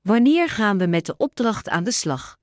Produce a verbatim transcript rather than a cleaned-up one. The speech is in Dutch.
Wanneer gaan we met de opdracht aan de slag?